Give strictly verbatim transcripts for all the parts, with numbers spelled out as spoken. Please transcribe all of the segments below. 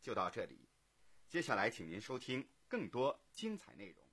就到这里，接下来请您收听更多精彩内容。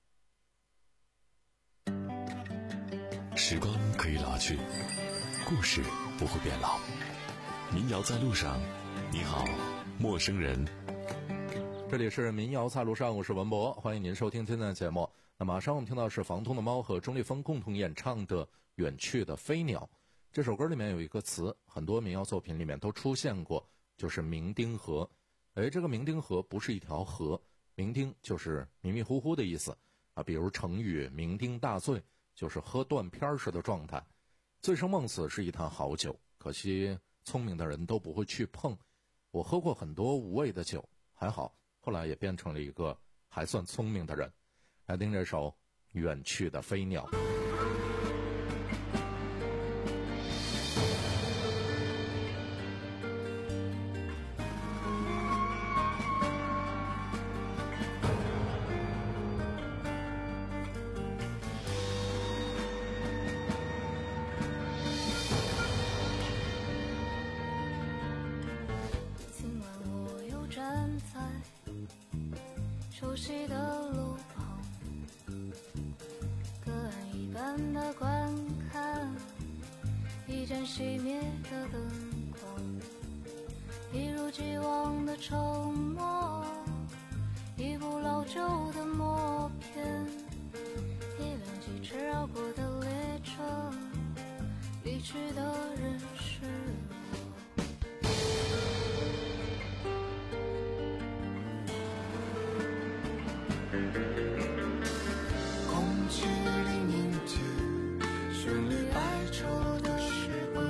时光可以老去，故事不会变老。民谣在路上，你好，陌生人。 这里是民谣在路上，我是文博，欢迎您收听今天的节目。那马上我们听到是房东的猫和钟立风共同演唱的《远去的飞鸟》。这首歌里面有一个词，很多民谣作品里面都出现过，就是酩酊河。哎，这个酩酊河不是一条河，酩酊就是迷迷糊糊的意思啊。比如成语酩酊大醉，就是喝断片似的状态。醉生梦死是一坛好酒，可惜聪明的人都不会去碰。我喝过很多无味的酒，还好后来也变成了一个还算聪明的人。来听这首《远去的飞鸟》。 熟悉的路旁，隔岸一般的观看一盏熄灭的灯光，一如既往的沉默，一部老旧的默片，一辆疾驰绕过的列车，离去的人是空气里凝结旋律哀愁的诗歌，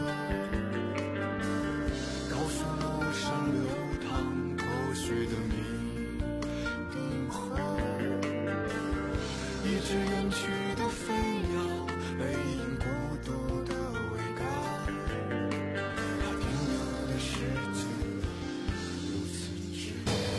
高速路上流淌破碎的酩酊河，一只远去的飞鸟背影孤独的桅杆，它停留的世界如此之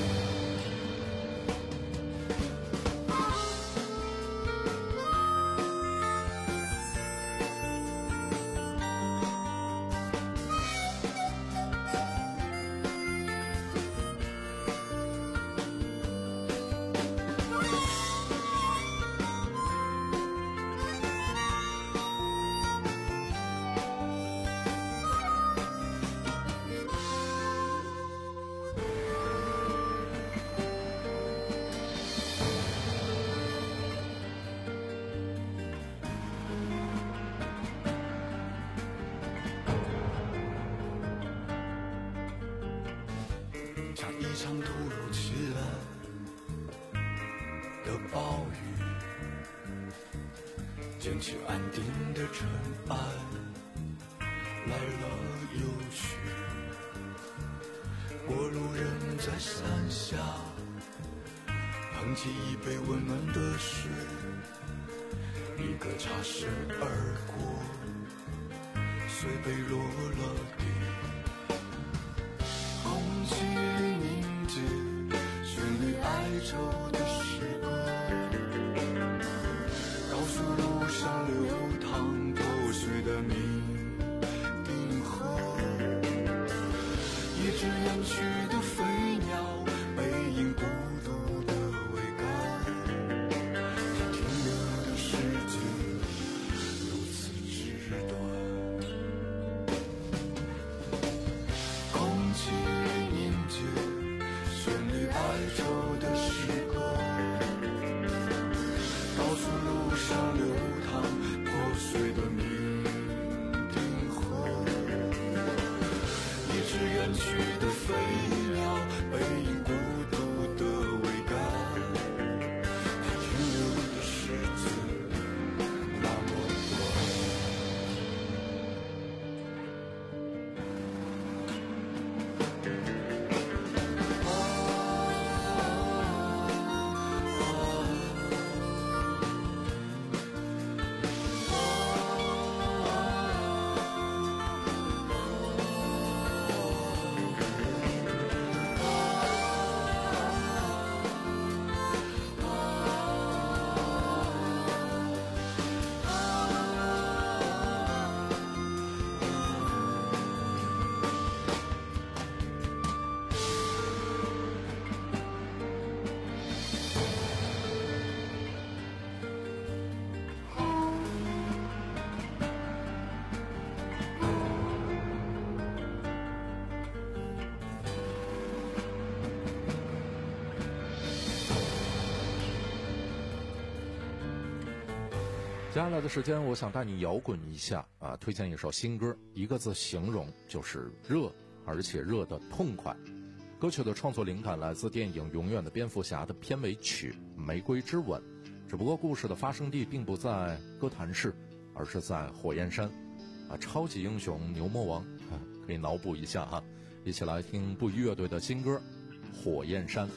一场突如其来的暴雨，溅起安定的尘埃，来了又去。过路人在伞下捧起一杯温暖的水，一个擦身而过，随杯落了地。空气里凝结旋律哀愁的诗歌，高速路上流淌破碎的酩酊河，一只远去的飞鸟背影孤独的桅杆，它停留的世界如此之短。空气凝结旋律哀愁的诗歌，高速路上流淌破碎的酩酊河，一只远去的飞鸟背影孤独的桅杆，它停留的世界那么短。 接下来的时间，我想带你摇滚一下啊！推荐一首新歌，一个字形容就是热，而且热的痛快。歌曲的创作灵感来自电影《永远的蝙蝠侠》的片尾曲《玫瑰之吻》，只不过故事的发生地并不在哥谭市，而是在火焰山。啊，超级英雄牛魔王，啊、可以脑补一下哈、啊，一起来听不一乐队的新歌《火焰山》。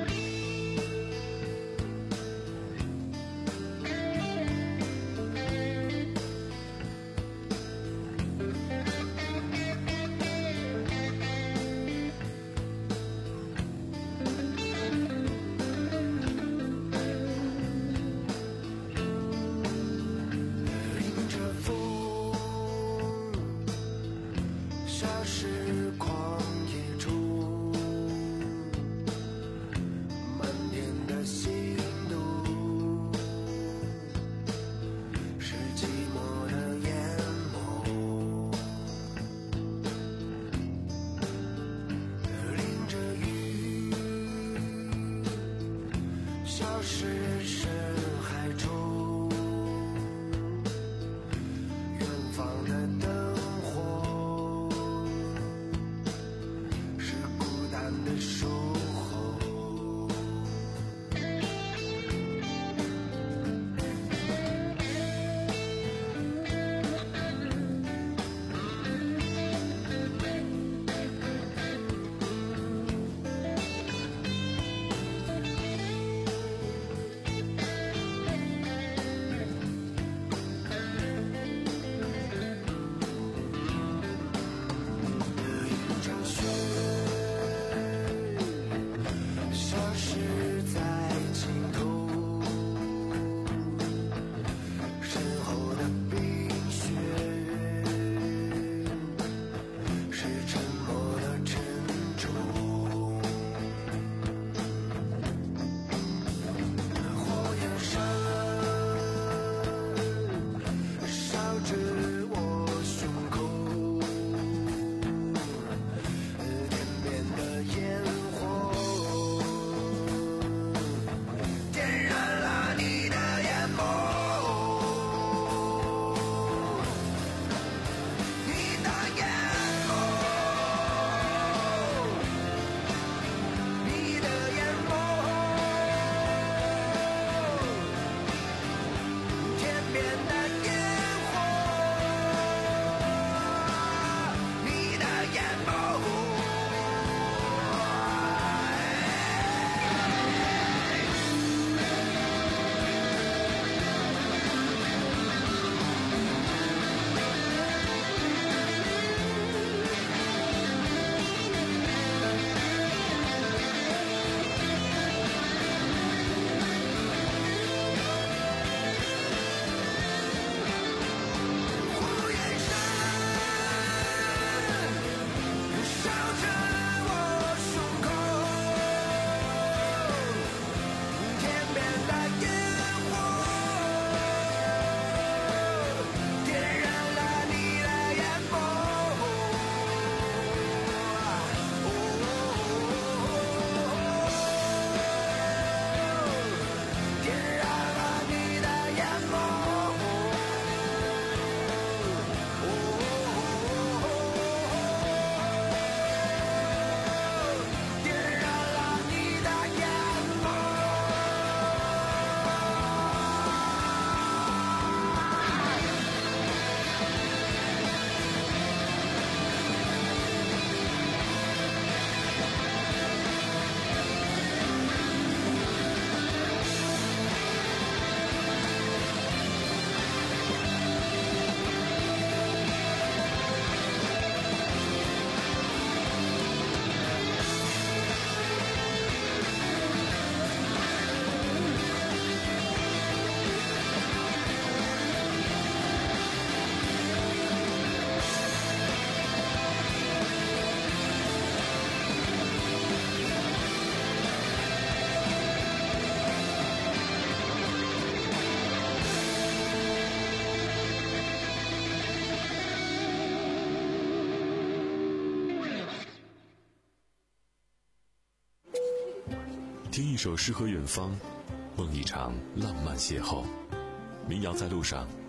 听一首诗和远方，梦一场浪漫邂逅。民谣在路上，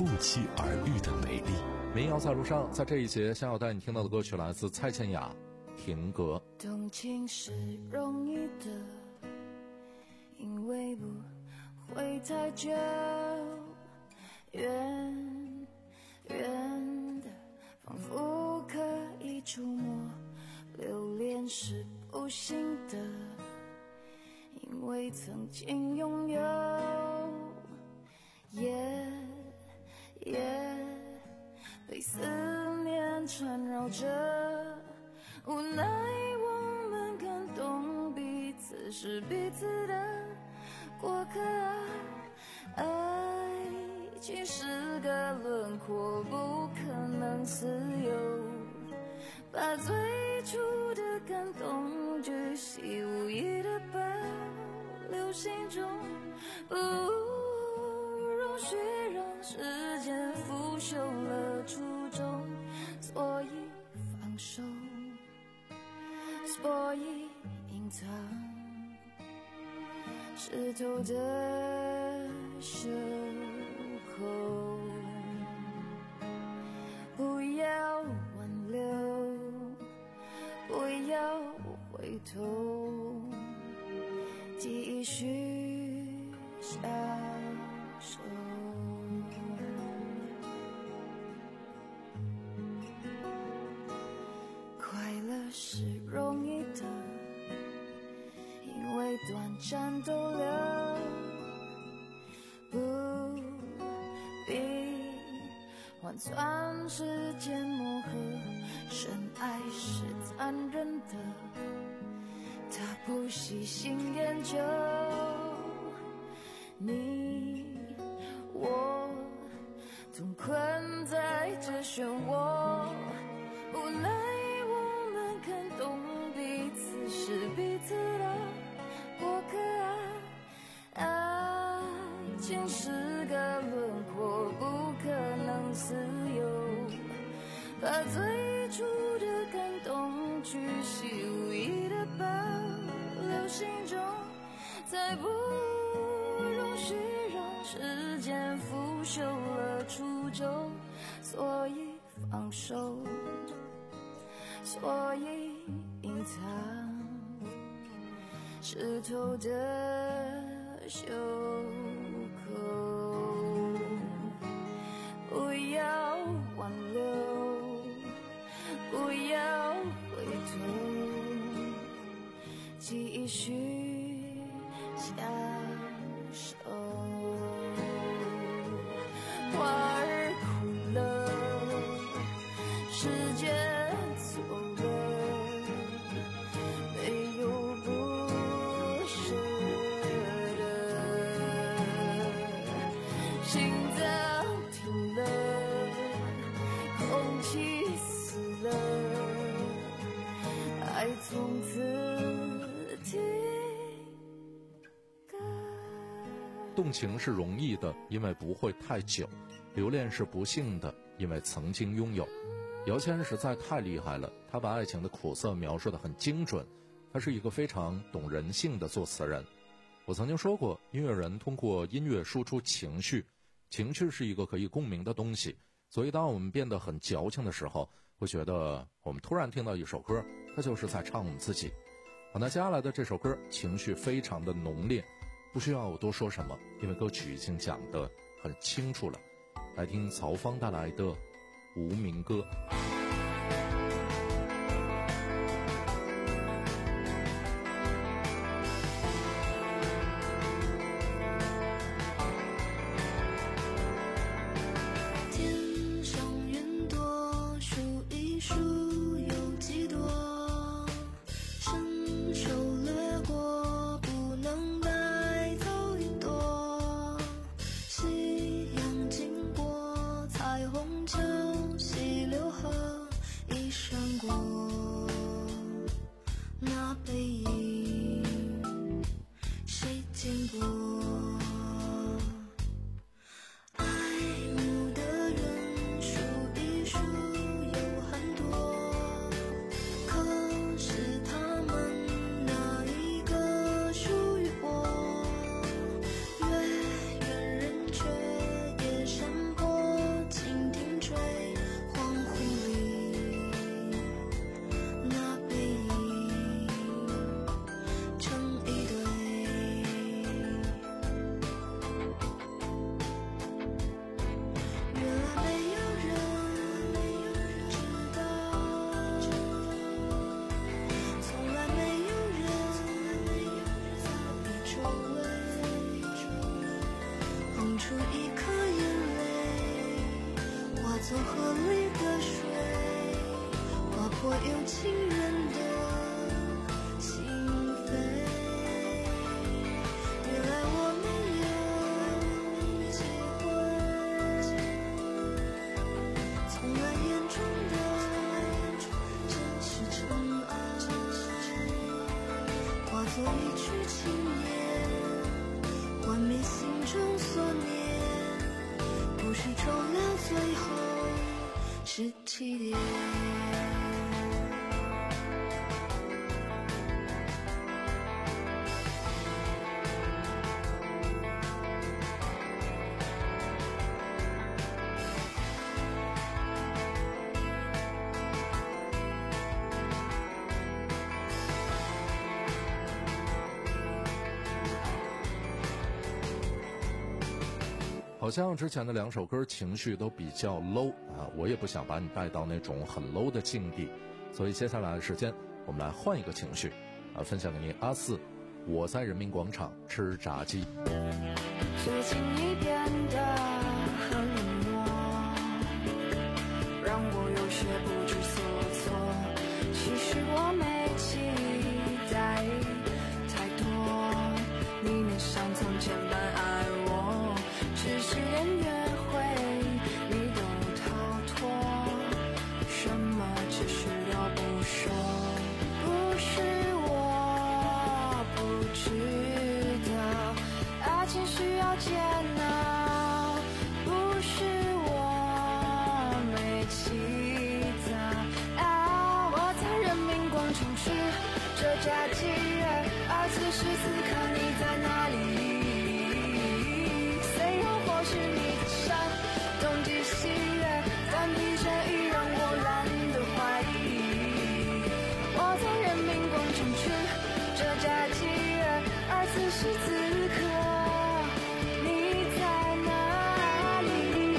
不期而遇的美丽。 民谣在路上，在这一节想要带你听到的歌曲来自蔡健雅《停格》。 动情是容易的，因为不会太久，远远的仿佛可以触摸，留恋是不行的，因为曾经拥有，夜夜被思念缠绕着，无奈我们感动彼此是彼此的过客啊，爱情是个轮廓，不可能自由，把最初的感动巨细无遗的保留心中，不容许让时间腐朽了初衷，所以放手，所以隐藏湿透的袖口，不要挽留，不要回头，继续消瘦。快乐是容易的，因为短暂逗留，不必换算时间磨合，深爱是残忍的，他不细心研究，你我同困在这漩涡，无奈我们看懂彼此是彼此的过客啊，爱情是个轮廓，不可能自由，把最初的感动巨细无遗的保留心中，再不容许让时间腐朽了初衷，所以放手，所以隐藏湿透的袖口，不要挽留，不要回头，继续享受。花儿枯了，时间走了，没有不舍的，心脏停了，空气死了，爱从此停格。 动情是容易的，因为不会太久；留恋是不幸的，因为曾经拥有。姚谦实在太厉害了，他把爱情的苦涩描述得很精准，他是一个非常懂人性的作词人。我曾经说过，音乐人通过音乐输出情绪，情绪是一个可以共鸣的东西，所以当我们变得很矫情的时候，会觉得我们突然听到一首歌，它就是在唱我们自己。好，那接下来的这首歌情绪非常的浓烈，不需要我多说什么，因为歌曲已经讲得很清楚了。来听曹芳带来的《无名歌》。 天上云朵数一数有几多，伸手掠过不能带走一朵，夕阳经过彩虹桥溪流河， 情人的心扉。原来我没有机会，从来眼中的真实尘埃，化作一曲情言，幻灭心中所念。故事终了，最后是起点。 好像之前的两首歌情绪都比较 low 啊，我也不想把你带到那种很 low 的境地，所以接下来的时间我们来换一个情绪啊，分享给您阿四，我在人民广场吃炸鸡。 最近你变得很冷漠，让我有些不知所措。其实我没期待太多，你面上从前般爱我，只是连约会你都逃脱，什么其实都不说。不是我不知道爱情需要煎熬，不是我没起早啊！我在人民广场吃着炸鸡，而此时此刻你在哪里？虽然或许你的山东极西月，但疲倦已让我懒得怀疑。我在人民广场吃着炸鸡，而此时此刻你在哪里？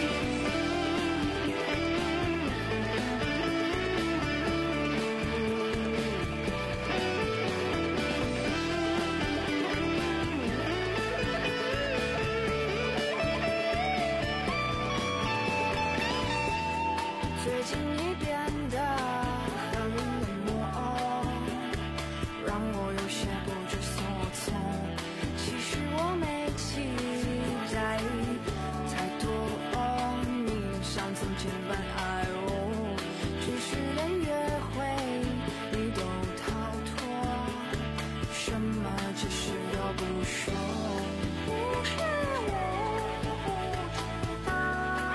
最近你变得很冷漠，让我有些不知所措。其实我没期待太多，你像从前般爱我，只是连约会你都逃脱，什么其实都不说。不是我不知道，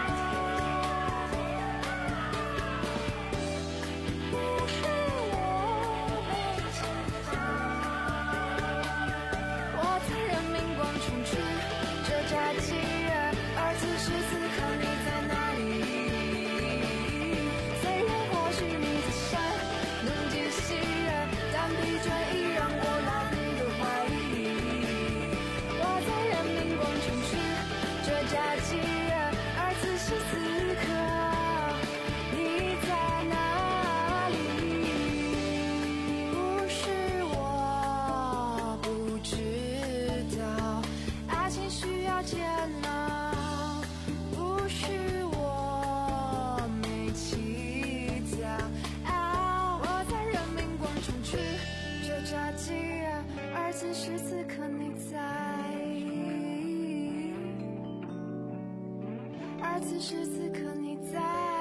不是我没起早。我在人民广场吃着炸鸡，而此时此刻你在哪里？虽然或许你在山东极西月，但疲倦已让我懒得怀疑。我在人民广场吃着炸鸡，而此时此刻你在哪里？不是我不知道爱情需要煎熬，不是我没起早啊！我在人民广场吃着炸鸡，而此时此刻你在，而此时此刻你在，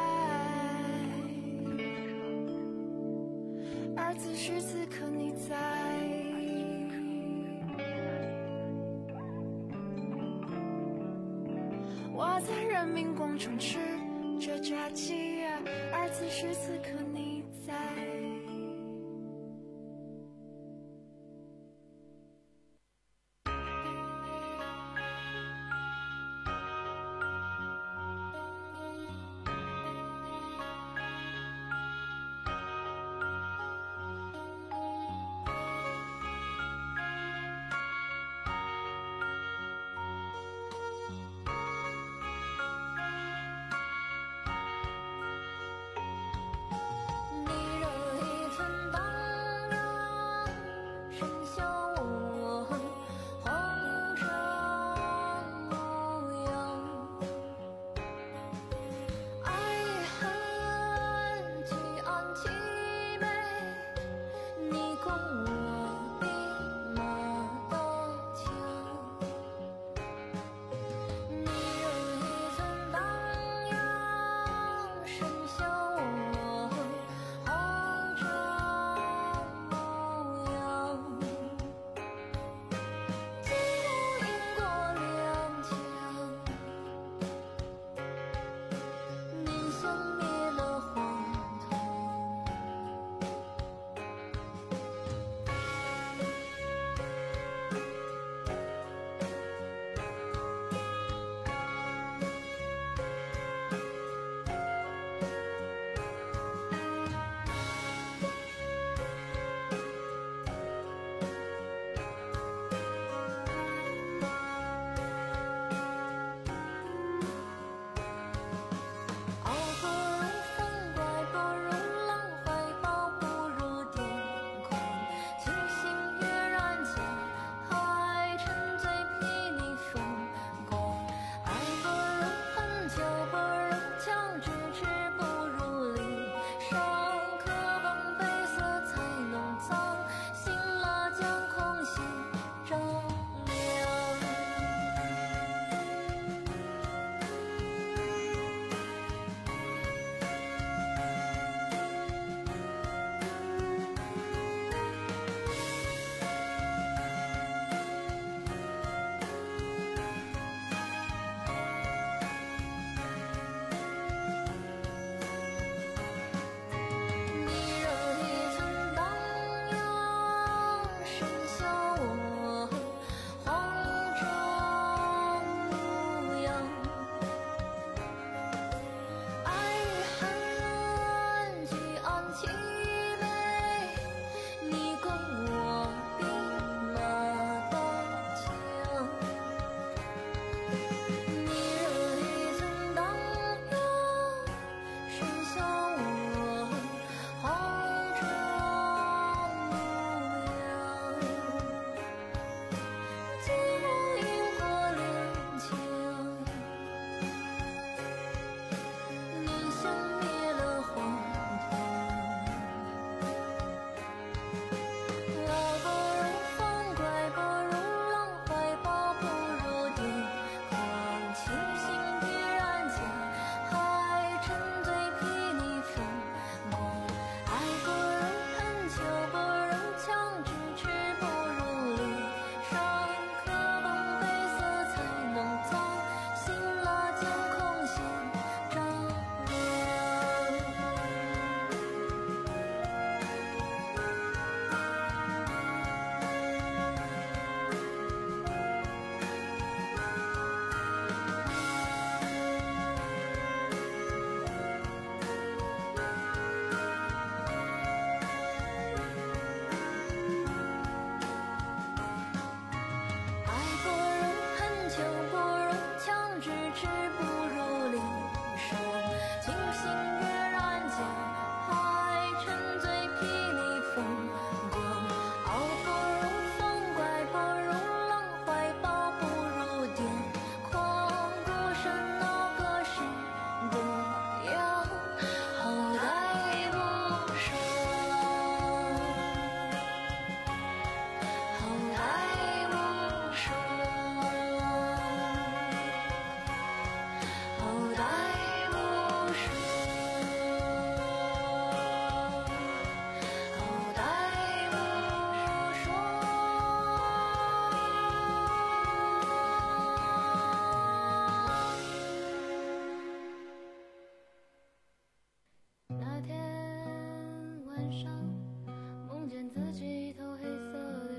而此时此刻你在。我在人民广场吃着炸鸡，而此时此刻你在。你热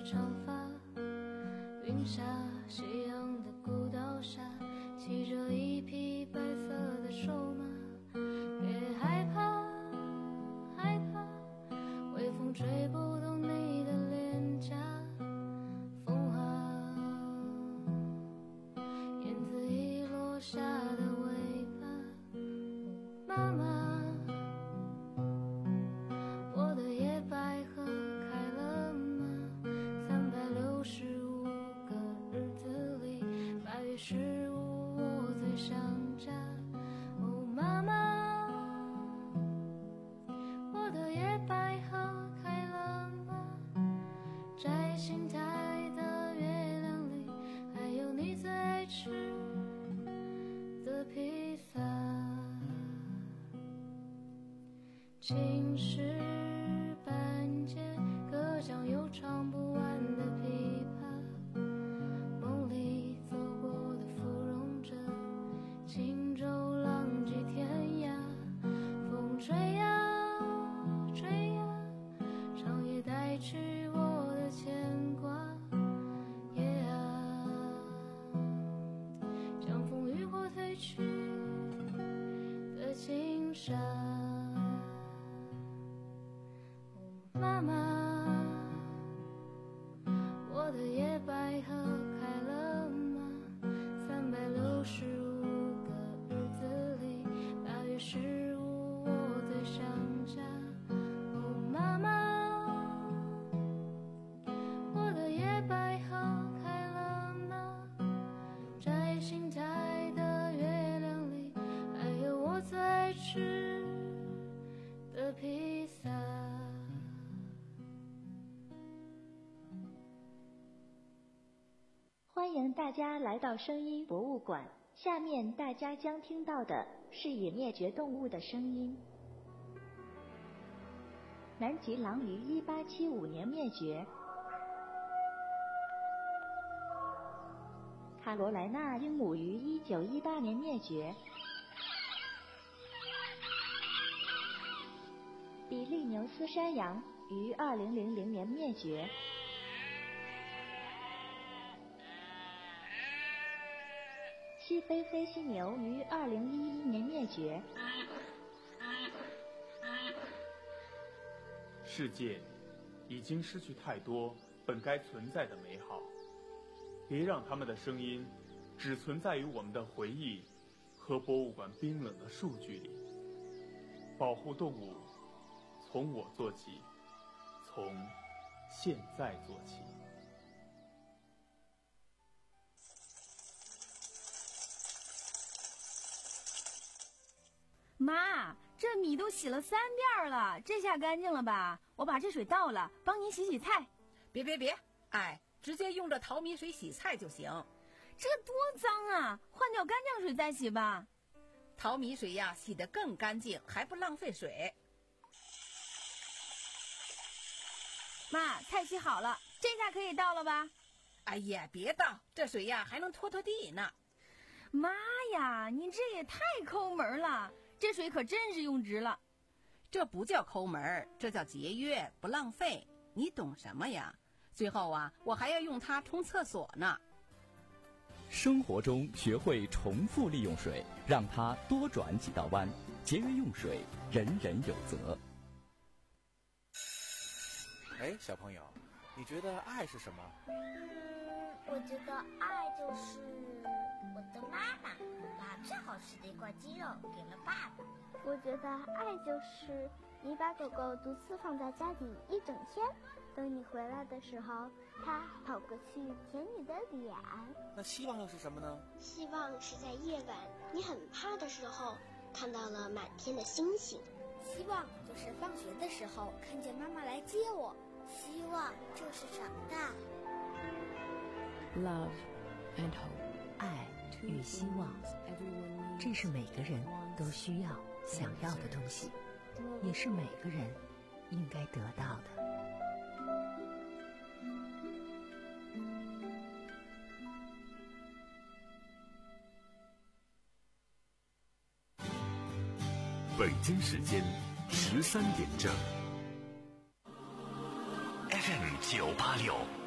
长发，云下夕阳的孤岛下，骑着一匹白色的瘦马。别害怕害怕，微风吹不动你的脸颊，风啊，燕子已落下的尾巴。妈妈，我的野百合开了吗？三百六十五个日子里，八月十五我最想家。哦，妈妈，我的野百合开了吗？摘星台的月亮里，还有你最爱吃的披萨。青石板街，歌唱又唱不完的琵琶，梦里走过的芙蓉镇，轻舟浪迹天涯。风吹呀吹呀，长夜带去我的牵挂。夜啊，将风雨火褪去的轻纱。妈妈，我的野百合开了吗？三百六十五个日子里，八月十五我最想家。哦，妈妈，我的野百合开了吗？摘星台的月亮里，还有我最爱吃的披萨。 欢迎大家来到声音博物馆。下面大家将听到的是已灭绝动物的声音。南极狼于一八七五年灭绝，卡罗莱纳鹦鹉于一九一八年灭绝，比利牛斯山羊于二零零零年灭绝。西非黑犀牛于二零一一年灭绝。 世界已经失去太多本该存在的美好，别让他们的声音只存在于我们的回忆和博物馆冰冷的数据里。保护动物，从我做起，从现在做起。 妈，这米都洗了三遍了，这下干净了吧？我把这水倒了，帮您洗洗菜。 别别别，哎，直接用这淘米水洗菜就行。 这多脏啊，换掉干净水再洗吧。 淘米水呀，洗得更干净，还不浪费水。 妈，菜洗好了，这下可以倒了吧？ 哎呀，别倒，这水呀还能拖拖地呢。 妈呀，你这也太抠门了，这水可真是用值了。 这不叫抠门，这叫节约，不浪费。你懂什么呀？最后啊，我还要用它冲厕所呢。 生活中学会重复利用水，让它多转几道弯，节约用水，人人有责。 哎，小朋友，你觉得爱是什么？ 嗯，我觉得爱就是我的妈妈把最好吃的一块鸡肉给了爸爸。 我觉得爱就是你把狗狗独自放在家里一整天，等你回来的时候，它跑过去舔你的脸。 那希望又是什么呢？ 希望是在夜晚你很怕的时候，看到了满天的星星。 希望就是放学的时候看见妈妈来接我。 希望就是长大。 Love and hope， 爱与希望，这是每个人都需要、想要的东西，也是每个人应该得到的。 北京时间十三点整。F M 九八六